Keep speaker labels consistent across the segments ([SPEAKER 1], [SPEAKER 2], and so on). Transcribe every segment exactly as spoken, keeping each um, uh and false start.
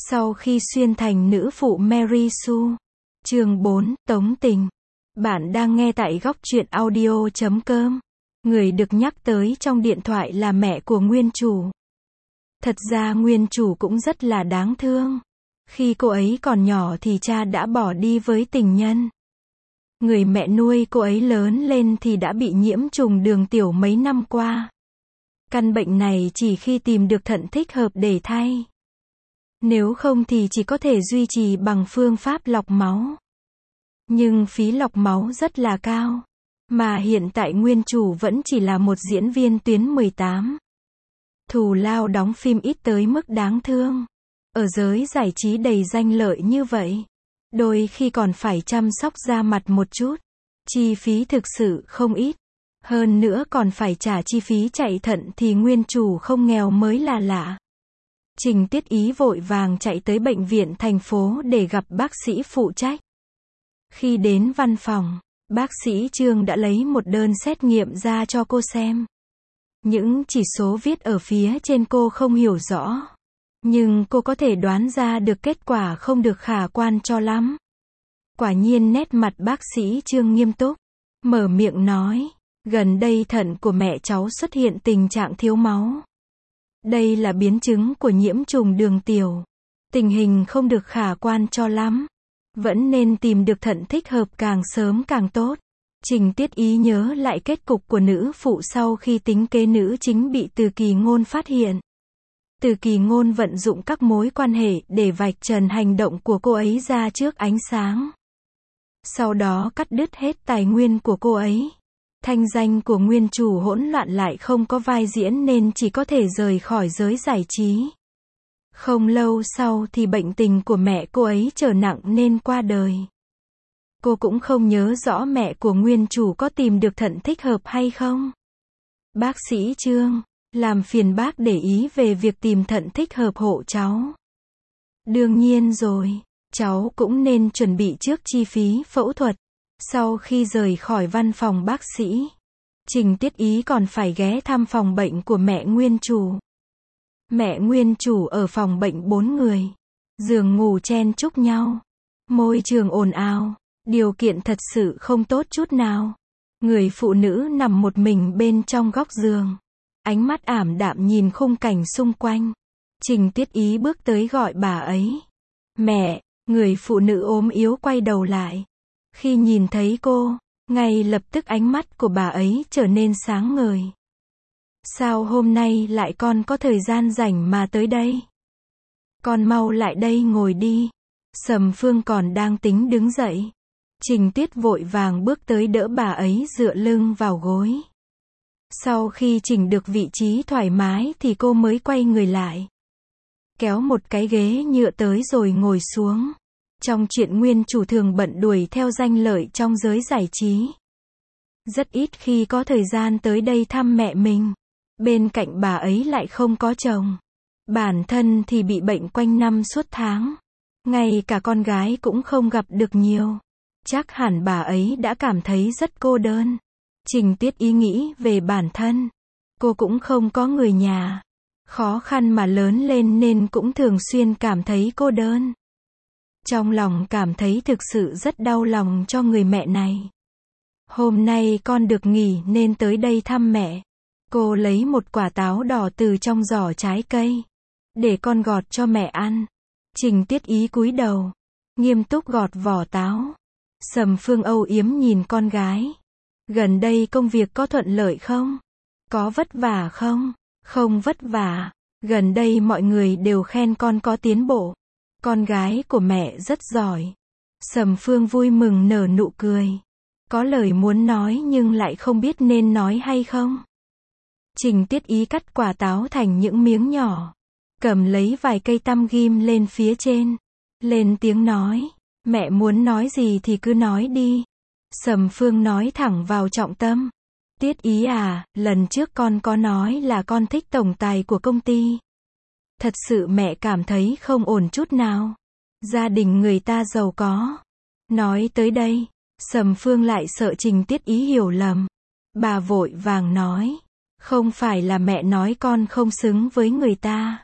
[SPEAKER 1] Sau khi xuyên thành nữ phụ Mary Sue. Chương bốn, Tống tình. Bạn đang nghe tại góc truyện audio chấm com. Người được nhắc tới trong điện thoại là mẹ của nguyên chủ. Thật ra nguyên chủ cũng rất là đáng thương. Khi cô ấy còn nhỏ thì cha đã bỏ đi với tình nhân. Người mẹ nuôi cô ấy lớn lên thì đã bị nhiễm trùng đường tiểu mấy năm qua. Căn bệnh này chỉ khi tìm được thận thích hợp để thay. Nếu không thì chỉ có thể duy trì bằng phương pháp lọc máu. Nhưng phí lọc máu rất là cao. Mà hiện tại nguyên chủ vẫn chỉ là một diễn viên tuyến mười tám. Thù lao đóng phim ít tới mức đáng thương. Ở giới giải trí đầy danh lợi như vậy, đôi khi còn phải chăm sóc da mặt một chút. Chi phí thực sự không ít. Hơn nữa còn phải trả chi phí chạy thận thì nguyên chủ không nghèo mới là lạ. Trình Tiết Ý vội vàng chạy tới bệnh viện thành phố để gặp bác sĩ phụ trách. Khi đến văn phòng, bác sĩ Trương đã lấy một đơn xét nghiệm ra cho cô xem. Những chỉ số viết ở phía trên cô không hiểu rõ. Nhưng cô có thể đoán ra được kết quả không được khả quan cho lắm. Quả nhiên nét mặt bác sĩ Trương nghiêm túc. Mở miệng nói, gần đây thận của mẹ cháu xuất hiện tình trạng thiếu máu. Đây là biến chứng của nhiễm trùng đường tiểu. Tình hình không được khả quan cho lắm. Vẫn nên tìm được thận thích hợp càng sớm càng tốt. Trình Tiết Ý nhớ lại kết cục của nữ phụ sau khi tính kế nữ chính bị Từ Kỳ Ngôn phát hiện. Từ Kỳ Ngôn vận dụng các mối quan hệ để vạch trần hành động của cô ấy ra trước ánh sáng. Sau đó cắt đứt hết tài nguyên của cô ấy. Thanh danh của nguyên chủ hỗn loạn lại không có vai diễn nên chỉ có thể rời khỏi giới giải trí. Không lâu sau thì bệnh tình của mẹ cô ấy trở nặng nên qua đời. Cô cũng không nhớ rõ mẹ của nguyên chủ có tìm được thận thích hợp hay không. Bác sĩ Trương, làm phiền bác để ý về việc tìm thận thích hợp hộ cháu. Đương nhiên rồi, cháu cũng nên chuẩn bị trước chi phí phẫu thuật. Sau khi rời khỏi văn phòng bác sĩ, Trình Tiết Ý còn phải ghé thăm phòng bệnh của mẹ nguyên chủ. Mẹ nguyên chủ ở phòng bệnh bốn người. Giường ngủ chen chúc nhau. Môi trường ồn ào. Điều kiện thật sự không tốt chút nào. Người phụ nữ nằm một mình bên trong góc giường. Ánh mắt ảm đạm nhìn khung cảnh xung quanh. Trình Tiết Ý bước tới gọi bà ấy. Mẹ, người phụ nữ ốm yếu quay đầu lại. Khi nhìn thấy cô, ngay lập tức ánh mắt của bà ấy trở nên sáng ngời. Sao hôm nay lại con có thời gian rảnh mà tới đây? Con mau lại đây ngồi đi. Sầm Phương còn đang tính đứng dậy. Trình Tiết vội vàng bước tới đỡ bà ấy dựa lưng vào gối. Sau khi chỉnh được vị trí thoải mái thì cô mới quay người lại. Kéo một cái ghế nhựa tới rồi ngồi xuống. Trong chuyện nguyên chủ thường bận đuổi theo danh lợi trong giới giải trí. Rất ít khi có thời gian tới đây thăm mẹ mình. Bên cạnh bà ấy lại không có chồng. Bản thân thì bị bệnh quanh năm suốt tháng. Ngay cả con gái cũng không gặp được nhiều. Chắc hẳn bà ấy đã cảm thấy rất cô đơn. Trình Tiết Ý nghĩ về bản thân. Cô cũng không có người nhà. Khó khăn mà lớn lên nên cũng thường xuyên cảm thấy cô đơn. Trong lòng cảm thấy thực sự rất đau lòng cho người mẹ này. Hôm nay con được nghỉ nên tới đây thăm mẹ. Cô lấy một quả táo đỏ từ trong giỏ trái cây. Để con gọt cho mẹ ăn. Trình Tiết Ý cúi đầu. Nghiêm túc gọt vỏ táo. Sầm Phương âu yếm nhìn con gái. Gần đây công việc có thuận lợi không? Có vất vả không? Không vất vả. Gần đây mọi người đều khen con có tiến bộ. Con gái của mẹ rất giỏi. Sầm Phương vui mừng nở nụ cười. Có lời muốn nói nhưng lại không biết nên nói hay không. Trình Tiết Ý cắt quả táo thành những miếng nhỏ. Cầm lấy vài cây tăm ghim lên phía trên. Lên tiếng nói. Mẹ muốn nói gì thì cứ nói đi. Sầm Phương nói thẳng vào trọng tâm. Tiết Ý à, lần trước con có nói là con thích tổng tài của công ty. Thật sự mẹ cảm thấy không ổn chút nào. Gia đình người ta giàu có. Nói tới đây, Sầm Phương lại sợ Trình Tiết Ý hiểu lầm. Bà vội vàng nói. Không phải là mẹ nói con không xứng với người ta.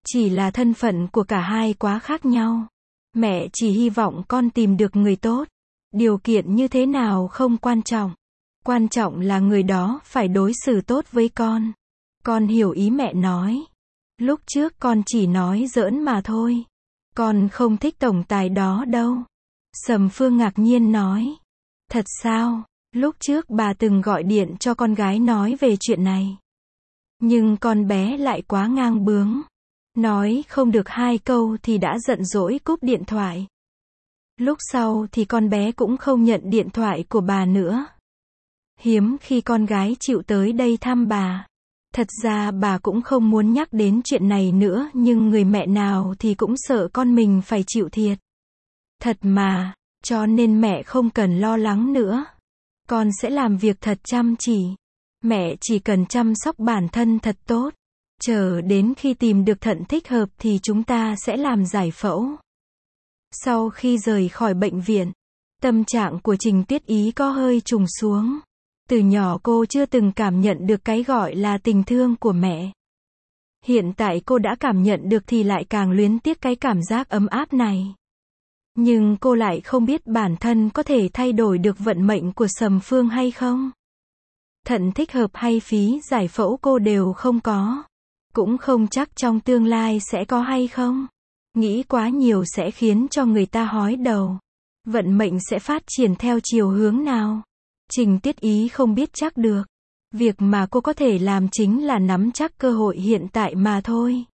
[SPEAKER 1] Chỉ là thân phận của cả hai quá khác nhau. Mẹ chỉ hy vọng con tìm được người tốt. Điều kiện như thế nào không quan trọng. Quan trọng là người đó phải đối xử tốt với con. Con hiểu ý mẹ nói. Lúc trước con chỉ nói giỡn mà thôi. Con không thích tổng tài đó đâu. Sầm Phương ngạc nhiên nói. Thật sao? Lúc trước bà từng gọi điện cho con gái nói về chuyện này. Nhưng con bé lại quá ngang bướng. Nói không được hai câu thì đã giận dỗi cúp điện thoại. Lúc sau thì con bé cũng không nhận điện thoại của bà nữa. Hiếm khi con gái chịu tới đây thăm bà. Thật ra bà cũng không muốn nhắc đến chuyện này nữa, nhưng người mẹ nào thì cũng sợ con mình phải chịu thiệt. Thật mà, cho nên mẹ không cần lo lắng nữa. Con sẽ làm việc thật chăm chỉ. Mẹ chỉ cần chăm sóc bản thân thật tốt. Chờ đến khi tìm được thận thích hợp thì chúng ta sẽ làm giải phẫu. Sau khi rời khỏi bệnh viện, tâm trạng của Trình Tuyết Ý có hơi trùng xuống. Từ nhỏ cô chưa từng cảm nhận được cái gọi là tình thương của mẹ. Hiện tại cô đã cảm nhận được thì lại càng luyến tiếc cái cảm giác ấm áp này. Nhưng cô lại không biết bản thân có thể thay đổi được vận mệnh của Sầm Phương hay không. Thận thích hợp hay phí giải phẫu cô đều không có. Cũng không chắc trong tương lai sẽ có hay không. Nghĩ quá nhiều sẽ khiến cho người ta hói đầu. Vận mệnh sẽ phát triển theo chiều hướng nào? Trình Tuyết Ý không biết chắc được. Việc mà cô có thể làm chính là nắm chắc cơ hội hiện tại mà thôi.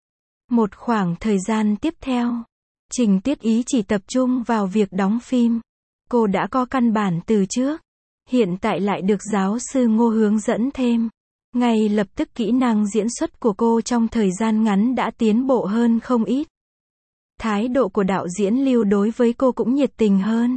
[SPEAKER 1] Một khoảng thời gian tiếp theo, Trình Tuyết Ý chỉ tập trung vào việc đóng phim. Cô đã có căn bản từ trước. Hiện tại lại được giáo sư Ngô hướng dẫn thêm. Ngay lập tức kỹ năng diễn xuất của cô trong thời gian ngắn đã tiến bộ hơn không ít. Thái độ của đạo diễn Lưu đối với cô cũng nhiệt tình hơn.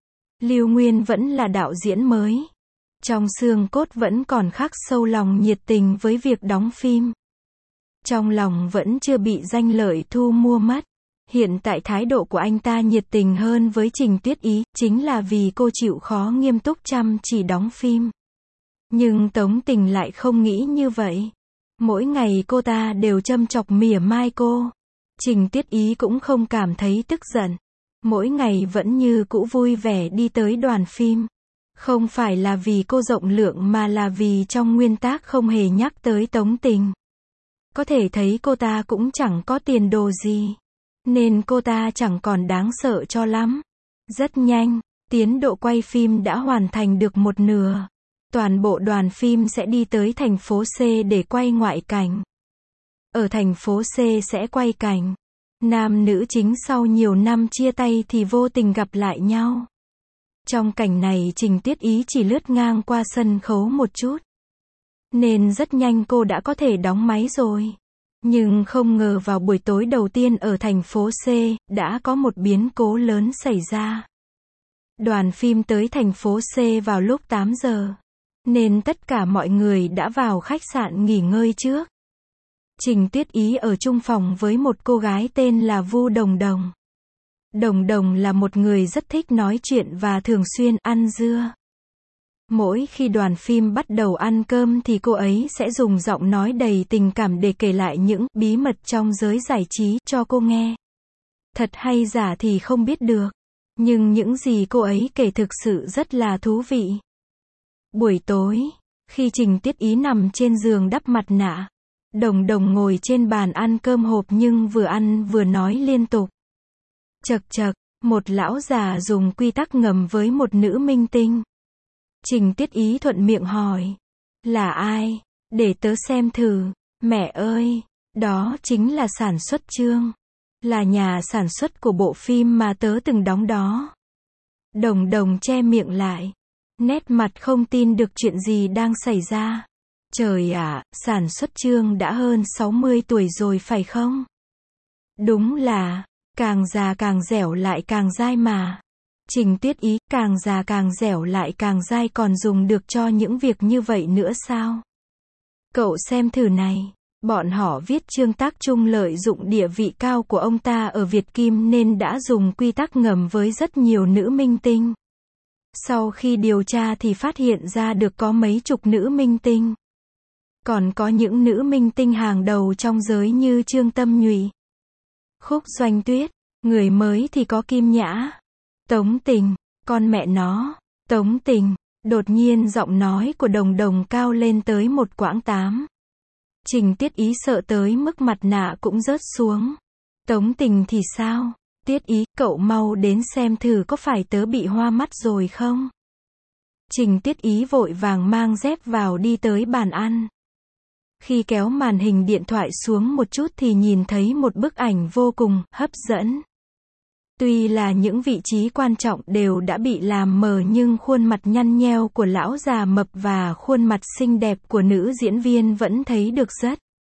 [SPEAKER 1] Lưu Nguyên vẫn là đạo diễn mới. Trong xương cốt vẫn còn khắc sâu lòng nhiệt tình với việc đóng phim. Trong lòng vẫn chưa bị danh lợi thu mua mất. Hiện tại thái độ của anh ta nhiệt tình hơn với Trình Tuyết Ý, chính là vì cô chịu khó nghiêm túc chăm chỉ đóng phim. Nhưng Tống Tình lại không nghĩ như vậy. Mỗi ngày cô ta đều châm chọc mỉa mai cô. Trình Tuyết Ý cũng không cảm thấy tức giận. Mỗi ngày vẫn như cũ vui vẻ đi tới đoàn phim. Không phải là vì cô rộng lượng mà là vì trong nguyên tác không hề nhắc tới Tống Tình. Có thể thấy cô ta cũng chẳng có tiền đồ gì. Nên cô ta chẳng còn đáng sợ cho lắm. Rất nhanh, tiến độ quay phim đã hoàn thành được một nửa. Toàn bộ đoàn phim sẽ đi tới thành phố C để quay ngoại cảnh. Ở thành phố C sẽ quay cảnh nam nữ chính sau nhiều năm chia tay thì vô tình gặp lại nhau. Trong cảnh này Trình Tuyết Ý chỉ lướt ngang qua sân khấu một chút. Nên rất nhanh cô đã có thể đóng máy rồi. Nhưng không ngờ vào buổi tối đầu tiên ở thành phố C, đã có một biến cố lớn xảy ra. Đoàn phim tới thành phố C vào lúc tám giờ. Nên tất cả mọi người đã vào khách sạn nghỉ ngơi trước. Trình Tuyết Ý ở chung phòng với một cô gái tên là Vu Đồng Đồng. Đồng Đồng là một người rất thích nói chuyện và thường xuyên ăn dưa. Mỗi khi đoàn phim bắt đầu ăn cơm thì cô ấy sẽ dùng giọng nói đầy tình cảm để kể lại những bí mật trong giới giải trí cho cô nghe. Thật hay giả thì không biết được. Nhưng những gì cô ấy kể thực sự rất là thú vị. Buổi tối, khi Trình Tuyết Ý nằm trên giường đắp mặt nạ, Đồng Đồng ngồi trên bàn ăn cơm hộp nhưng vừa ăn vừa nói liên tục. Chậc chậc, một lão già dùng quy tắc ngầm với một nữ minh tinh. Trình Tuyết Ý thuận miệng hỏi. Là ai? Để tớ xem thử. Mẹ ơi, đó chính là sản xuất Trương. Là nhà sản xuất của bộ phim mà tớ từng đóng đó. Đồng Đồng che miệng lại. Nét mặt không tin được chuyện gì đang xảy ra. Trời ạ, sản xuất Trương đã hơn sáu mươi tuổi rồi phải không? Đúng là, càng già càng dẻo lại càng dai mà. Trình Tuyết Ý, càng già càng dẻo lại càng dai còn dùng được cho những việc như vậy nữa sao? Cậu xem thử này. Bọn họ viết Trương Tác Trung lợi dụng địa vị cao của ông ta ở Việt Kim nên đã dùng quy tắc ngầm với rất nhiều nữ minh tinh. Sau khi điều tra thì phát hiện ra được có mấy chục nữ minh tinh. Còn có những nữ minh tinh hàng đầu trong giới như Trương Tâm Nhụy, Khúc Doanh Tuyết, người mới thì có Kim Nhã, Tống Tình, con mẹ nó, Tống Tình. Đột nhiên giọng nói của Đồng Đồng cao lên tới một quãng tám. Trình Tiết Ý sợ tới mức mặt nạ cũng rớt xuống. Tống Tình thì sao? Tiết Ý, cậu mau đến xem thử có phải tớ bị hoa mắt rồi không? Trình Tiết Ý vội vàng mang dép vào đi tới bàn ăn. Khi kéo màn hình điện thoại xuống một chút thì nhìn thấy một bức ảnh vô cùng hấp dẫn. Tuy là những vị trí quan trọng đều đã bị làm mờ nhưng khuôn mặt nhăn nheo của lão già mập và khuôn mặt xinh đẹp của nữ diễn viên vẫn thấy được rất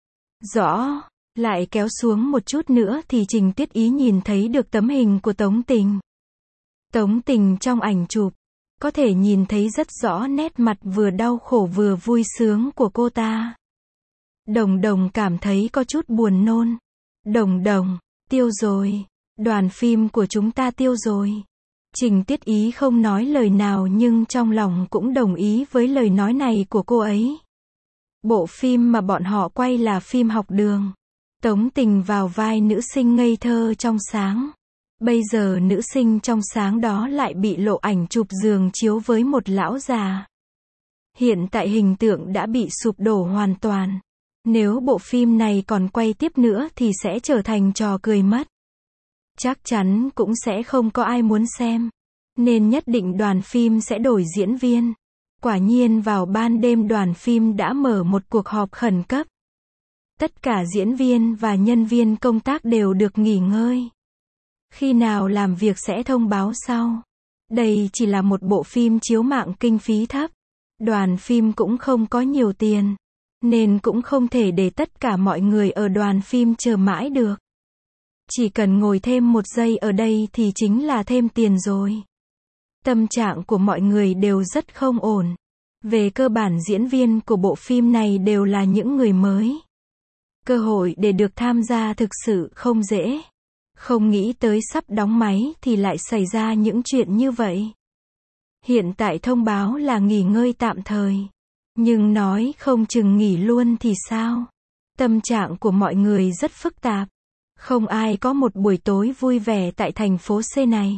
[SPEAKER 1] rõ. Lại kéo xuống một chút nữa thì Trình Tiết Ý nhìn thấy được tấm hình của Tống Tình. Tống Tình trong ảnh chụp, có thể nhìn thấy rất rõ nét mặt vừa đau khổ vừa vui sướng của cô ta. Đồng Đồng cảm thấy có chút buồn nôn. Đồng Đồng, tiêu rồi. Đoàn phim của chúng ta tiêu rồi. Trình Tiết Ý không nói lời nào nhưng trong lòng cũng đồng ý với lời nói này của cô ấy. Bộ phim mà bọn họ quay là phim học đường. Tống Tình vào vai nữ sinh ngây thơ trong sáng. Bây giờ nữ sinh trong sáng đó lại bị lộ ảnh chụp giường chiếu với một lão già. Hiện tại hình tượng đã bị sụp đổ hoàn toàn. Nếu bộ phim này còn quay tiếp nữa thì sẽ trở thành trò cười mất. Chắc chắn cũng sẽ không có ai muốn xem. Nên nhất định đoàn phim sẽ đổi diễn viên. Quả nhiên vào ban đêm đoàn phim đã mở một cuộc họp khẩn cấp. Tất cả diễn viên và nhân viên công tác đều được nghỉ ngơi. Khi nào làm việc sẽ thông báo sau. Đây chỉ là một bộ phim chiếu mạng kinh phí thấp. Đoàn phim cũng không có nhiều tiền. Nên cũng không thể để tất cả mọi người ở đoàn phim chờ mãi được. Chỉ cần ngồi thêm một giây ở đây thì chính là thêm tiền rồi. Tâm trạng của mọi người đều rất không ổn. Về cơ bản diễn viên của bộ phim này đều là những người mới. Cơ hội để được tham gia thực sự không dễ. Không nghĩ tới sắp đóng máy thì lại xảy ra những chuyện như vậy. Hiện tại thông báo là nghỉ ngơi tạm thời. Nhưng nói không chừng nghỉ luôn thì sao? Tâm trạng của mọi người rất phức tạp. Không ai có một buổi tối vui vẻ tại thành phố C này.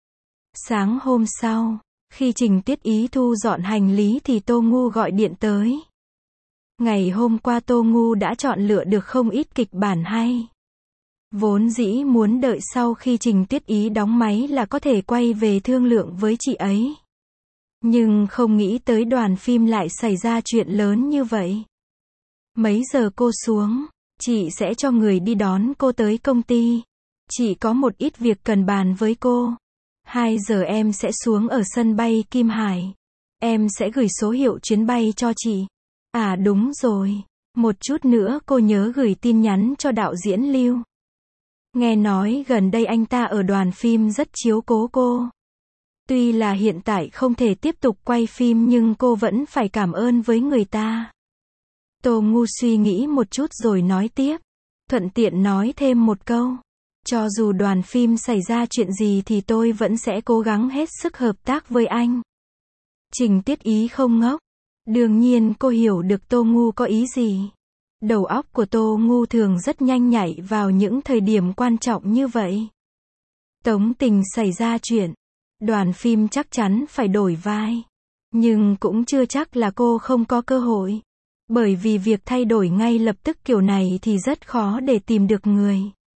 [SPEAKER 1] Sáng hôm sau, khi Trình Tiết Ý thu dọn hành lý thì Tô Ngu gọi điện tới. Ngày hôm qua Tô Ngu đã chọn lựa được không ít kịch bản hay. Vốn dĩ muốn đợi sau khi Trình Tiết Ý đóng máy là có thể quay về thương lượng với chị ấy. Nhưng không nghĩ tới đoàn phim lại xảy ra chuyện lớn như vậy. Mấy giờ cô xuống? Chị sẽ cho người đi đón cô tới công ty. Chị có một ít việc cần bàn với cô. Hai giờ em sẽ xuống ở sân bay Kim Hải. Em sẽ gửi số hiệu chuyến bay cho chị. À đúng rồi. Một chút nữa cô nhớ gửi tin nhắn cho đạo diễn Lưu. Nghe nói gần đây anh ta ở đoàn phim rất chiếu cố cô. Tuy là hiện tại không thể tiếp tục quay phim nhưng cô vẫn phải cảm ơn với người ta. Tô Ngu suy nghĩ một chút rồi nói tiếp. Thuận tiện nói thêm một câu. Cho dù đoàn phim xảy ra chuyện gì thì tôi vẫn sẽ cố gắng hết sức hợp tác với anh. Trình Tiết Ý không ngốc. Đương nhiên cô hiểu được Tô Ngu có ý gì. Đầu óc của Tô Ngu thường rất nhanh nhạy vào những thời điểm quan trọng như vậy. Tống Tình xảy ra chuyện. Đoàn phim chắc chắn phải đổi vai. Nhưng cũng chưa chắc là cô không có cơ hội. Bởi vì việc thay đổi ngay lập tức kiểu này thì rất khó để tìm được người.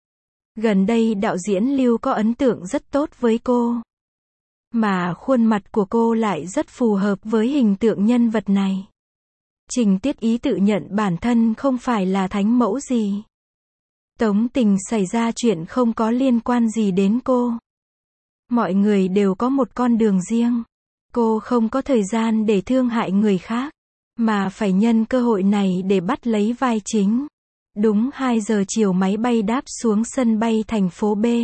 [SPEAKER 1] Gần đây đạo diễn Lưu có ấn tượng rất tốt với cô. Mà khuôn mặt của cô lại rất phù hợp với hình tượng nhân vật này. Trình Tiết Ý tự nhận bản thân không phải là thánh mẫu gì. Tống Tình xảy ra chuyện không có liên quan gì đến cô. Mọi người đều có một con đường riêng. Cô không có thời gian để thương hại người khác. Mà phải nhân cơ hội này để bắt lấy vai chính. Đúng hai giờ chiều máy bay đáp xuống sân bay thành phố B.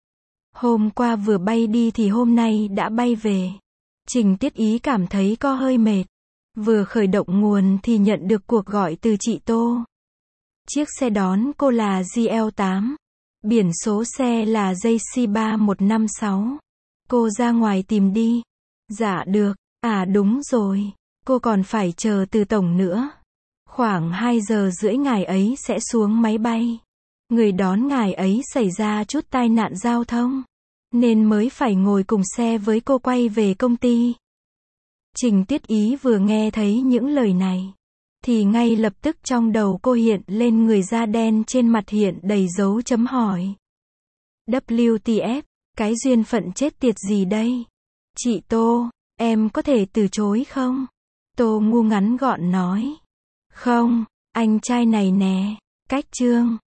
[SPEAKER 1] Hôm qua vừa bay đi thì hôm nay đã bay về. Trình Tiết Ý cảm thấy có hơi mệt. Vừa khởi động nguồn thì nhận được cuộc gọi từ chị Tô. Chiếc xe đón cô là G L tám. Biển số xe là J C ba một năm sáu. Cô ra ngoài tìm đi. Dạ được. À đúng rồi. Cô còn phải chờ từ tổng nữa. Khoảng hai giờ rưỡi ngài ấy sẽ xuống máy bay. Người đón ngài ấy xảy ra chút tai nạn giao thông, nên mới phải ngồi cùng xe với cô quay về công ty. Trình Tuyết Ý vừa nghe thấy những lời này, thì ngay lập tức trong đầu cô hiện lên người da đen trên mặt hiện đầy dấu chấm hỏi. vê kép tê ép, cái duyên phận chết tiệt gì đây? Chị Tô, em có thể từ chối không? Tô ngu ngắn gọn nói. Không, anh trai này nè, cách Trương,